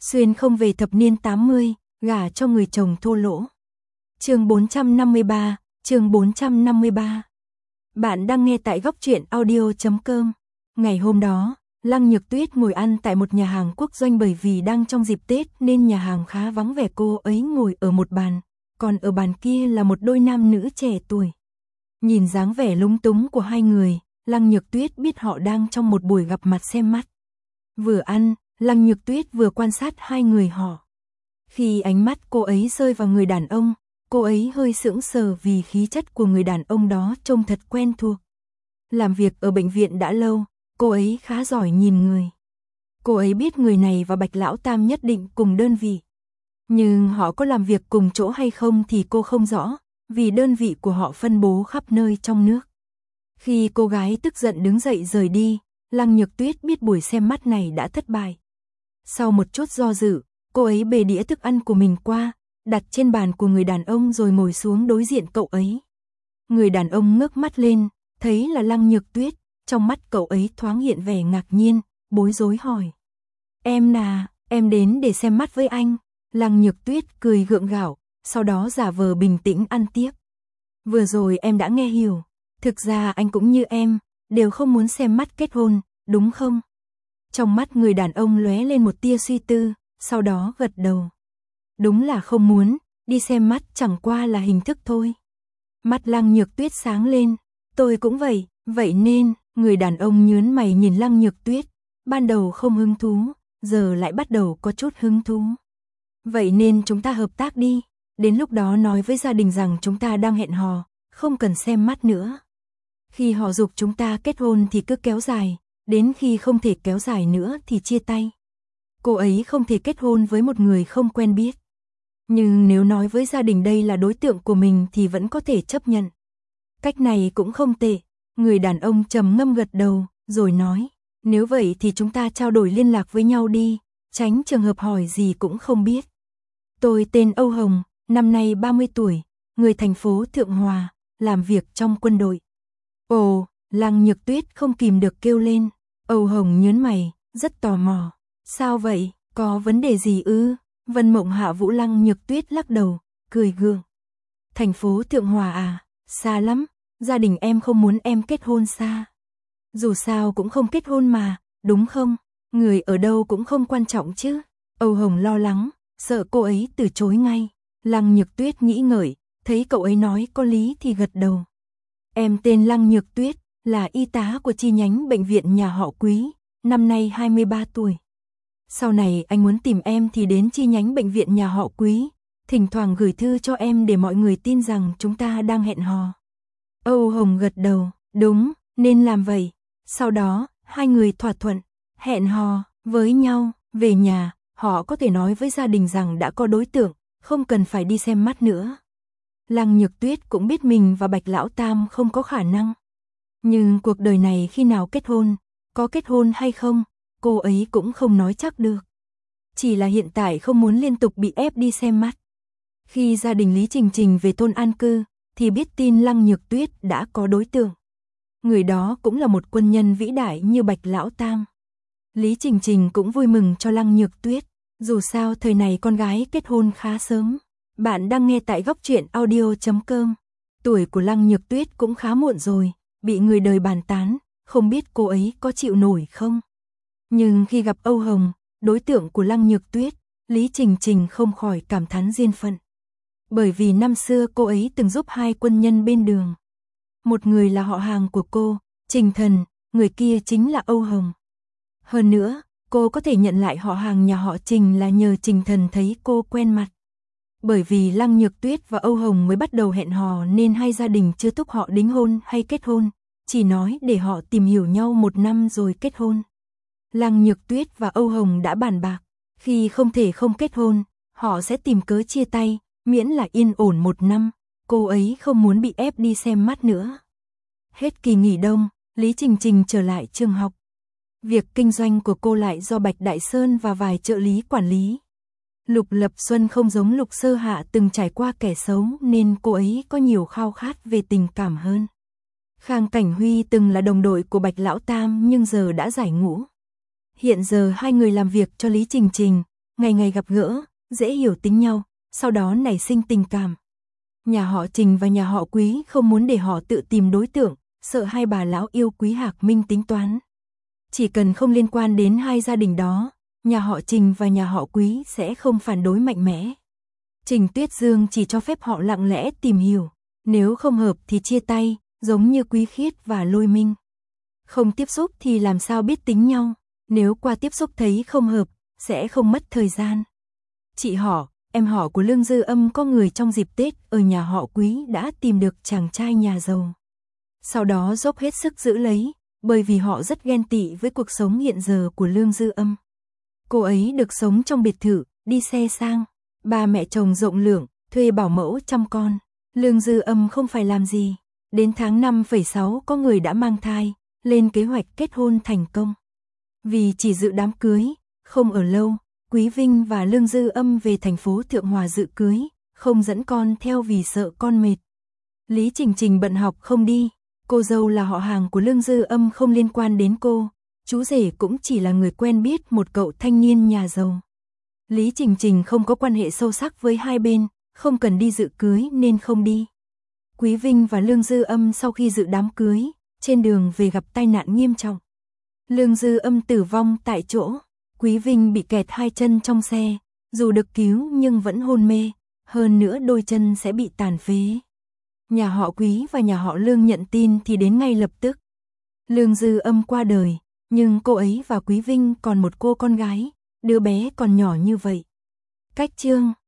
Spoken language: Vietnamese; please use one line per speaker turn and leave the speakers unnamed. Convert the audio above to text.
Xuyên không về thập niên 80, gả cho người chồng thô lỗ. Chương 453. Bạn đang nghe tại góc truyện audio.com. Ngày hôm đó, Lăng Nhược Tuyết ngồi ăn tại một nhà hàng quốc doanh bởi vì đang trong dịp Tết nên nhà hàng khá vắng vẻ, cô ấy ngồi ở một bàn, còn ở bàn kia là một đôi nam nữ trẻ tuổi. Nhìn dáng vẻ lúng túng của hai người, Lăng Nhược Tuyết biết họ đang trong một buổi gặp mặt xem mắt. Vừa ăn, Lăng Nhược Tuyết vừa quan sát hai người họ. Khi ánh mắt cô ấy rơi vào người đàn ông, cô ấy hơi sững sờ vì khí chất của người đàn ông đó trông thật quen thuộc. Làm việc ở bệnh viện đã lâu, cô ấy khá giỏi nhìn người. Cô ấy biết người này và Bạch Lão Tam nhất định cùng đơn vị. Nhưng họ có làm việc cùng chỗ hay không thì cô không rõ, vì đơn vị của họ phân bố khắp nơi trong nước. Khi cô gái tức giận đứng dậy rời đi, Lăng Nhược Tuyết biết buổi xem mắt này đã thất bại. Sau một chút do dự, cô ấy bê đĩa thức ăn của mình qua, đặt trên bàn của người đàn ông rồi ngồi xuống đối diện cậu ấy. Người đàn ông ngước mắt lên, thấy là Lăng Nhược Tuyết, trong mắt cậu ấy thoáng hiện vẻ ngạc nhiên, bối rối hỏi. Em đến để xem mắt với anh. Lăng Nhược Tuyết cười gượng gạo, sau đó giả vờ bình tĩnh ăn tiếp. Vừa rồi em đã nghe hiểu, thực ra anh cũng như em, đều không muốn xem mắt kết hôn, đúng không? Trong mắt người đàn ông lóe lên một tia suy tư, sau đó gật đầu. Đúng là không muốn, đi xem mắt chẳng qua là hình thức thôi. Mắt Lăng Nhược Tuyết sáng lên, tôi cũng vậy nên, người đàn ông nhướng mày nhìn Lăng Nhược Tuyết, ban đầu không hứng thú, giờ lại bắt đầu có chút hứng thú. Vậy nên chúng ta hợp tác đi, đến lúc đó nói với gia đình rằng chúng ta đang hẹn hò, không cần xem mắt nữa. Khi họ giục chúng ta kết hôn thì cứ kéo dài, đến khi không thể kéo dài nữa thì chia tay. Cô ấy không thể kết hôn với một người không quen biết. Nhưng nếu nói với gia đình đây là đối tượng của mình thì vẫn có thể chấp nhận. Cách này cũng không tệ. Người đàn ông trầm ngâm gật đầu, rồi nói, nếu vậy thì chúng ta trao đổi liên lạc với nhau đi, tránh trường hợp hỏi gì cũng không biết. Tôi tên Âu Hồng, năm nay 30 tuổi, người thành phố Thượng Hòa, làm việc trong quân đội. Ồ, Lăng Nhược Tuyết không kìm được kêu lên. Âu Hồng nhướng mày, rất tò mò. Sao vậy, có vấn đề gì ư? Vân Mộng Hạ Vũ. Lăng Nhược Tuyết lắc đầu, cười gượng. Thành phố Thượng Hòa à, xa lắm, gia đình em không muốn em kết hôn xa. Dù sao cũng không kết hôn mà, đúng không? Người ở đâu cũng không quan trọng chứ. Âu Hồng lo lắng, sợ cô ấy từ chối ngay. Lăng Nhược Tuyết nghĩ ngợi, thấy cậu ấy nói có lý thì gật đầu. Em tên Lăng Nhược Tuyết, là y tá của chi nhánh bệnh viện nhà họ Quý, năm nay 23 tuổi. Sau này anh muốn tìm em thì đến chi nhánh bệnh viện nhà họ Quý, thỉnh thoảng gửi thư cho em để mọi người tin rằng chúng ta đang hẹn hò. Âu Hồng gật đầu, đúng, nên làm vậy. Sau đó, hai người thỏa thuận, hẹn hò với nhau, về nhà, họ có thể nói với gia đình rằng đã có đối tượng, không cần phải đi xem mắt nữa. Lăng Nhược Tuyết cũng biết mình và Bạch Lão Tam không có khả năng. Nhưng cuộc đời này khi nào kết hôn, có kết hôn hay không, cô ấy cũng không nói chắc được. Chỉ là hiện tại không muốn liên tục bị ép đi xem mắt. Khi gia đình Lý Trình Trình về thôn an cư, thì biết tin Lăng Nhược Tuyết đã có đối tượng. Người đó cũng là một quân nhân vĩ đại như Bạch Lão Tam. Lý Trình Trình cũng vui mừng cho Lăng Nhược Tuyết, dù sao thời này con gái kết hôn khá sớm. Bạn đang nghe tại góc truyện audio.com. Tuổi của Lăng Nhược Tuyết cũng khá muộn rồi, bị người đời bàn tán, không biết cô ấy có chịu nổi không. Nhưng khi gặp Âu Hồng, đối tượng của Lăng Nhược Tuyết, Lý Trình Trình không khỏi cảm thán duyên phận. Bởi vì năm xưa cô ấy từng giúp hai quân nhân bên đường. Một người là họ hàng của cô, Trình Thần, người kia chính là Âu Hồng. Hơn nữa, cô có thể nhận lại họ hàng nhà họ Trình là nhờ Trình Thần thấy cô quen mặt. Bởi vì Lăng Nhược Tuyết và Âu Hồng mới bắt đầu hẹn hò nên hai gia đình chưa thúc họ đính hôn hay kết hôn, chỉ nói để họ tìm hiểu nhau 1 năm rồi kết hôn. Lăng Nhược Tuyết và Âu Hồng đã bàn bạc, khi không thể không kết hôn, họ sẽ tìm cớ chia tay, miễn là yên ổn 1 năm, cô ấy không muốn bị ép đi xem mắt nữa. Hết kỳ nghỉ đông, Lý Trình Trình trở lại trường học. Việc kinh doanh của cô lại do Bạch Đại Sơn và vài trợ lý quản lý. Lục Lập Xuân không giống Lục Sơ Hạ từng trải qua kẻ xấu nên cô ấy có nhiều khao khát về tình cảm hơn. Khang Cảnh Huy từng là đồng đội của Bạch Lão Tam nhưng giờ đã giải ngũ. Hiện giờ hai người làm việc cho Lý Trình Trình, ngày ngày gặp gỡ, dễ hiểu tính nhau, sau đó nảy sinh tình cảm. Nhà họ Trình và nhà họ Quý không muốn để họ tự tìm đối tượng, sợ hai bà lão yêu Quý Hạc Minh tính toán. Chỉ cần không liên quan đến hai gia đình đó, nhà họ Trình và nhà họ Quý sẽ không phản đối mạnh mẽ. Trình Tuyết Dương chỉ cho phép họ lặng lẽ tìm hiểu, nếu không hợp thì chia tay, giống như Quý Khiết và Lôi Minh. Không tiếp xúc thì làm sao biết tính nhau, nếu qua tiếp xúc thấy không hợp, sẽ không mất thời gian. Chị họ, em họ của Lương Dư Âm có người trong dịp Tết ở nhà họ Quý đã tìm được chàng trai nhà giàu. Sau đó dốc hết sức giữ lấy, bởi vì họ rất ghen tị với cuộc sống hiện giờ của Lương Dư Âm. Cô ấy được sống trong biệt thự, đi xe sang, ba mẹ chồng rộng lượng, thuê bảo mẫu chăm con. Lương Dư Âm không phải làm gì. Đến tháng 5,6 có người đã mang thai, lên kế hoạch kết hôn thành công. Vì chỉ dự đám cưới, không ở lâu, Quý Vinh và Lương Dư Âm về thành phố Thượng Hòa dự cưới, không dẫn con theo vì sợ con mệt. Lý Trình Trình bận học không đi, cô dâu là họ hàng của Lương Dư Âm không liên quan đến cô, chú rể cũng chỉ là người quen biết một cậu thanh niên nhà giàu. Lý Trình Trình không có quan hệ sâu sắc với hai bên, không cần đi dự cưới nên không đi. Quý Vinh và Lương Dư Âm sau khi dự đám cưới, trên đường về gặp tai nạn nghiêm trọng. Lương Dư Âm tử vong tại chỗ, Quý Vinh bị kẹt hai chân trong xe, dù được cứu nhưng vẫn hôn mê, hơn nữa đôi chân sẽ bị tàn phế. Nhà họ Quý và nhà họ Lương nhận tin thì đến ngay lập tức. Lương Dư Âm qua đời, nhưng cô ấy và Quý Vinh còn một cô con gái, đứa bé còn nhỏ như vậy. Cách chương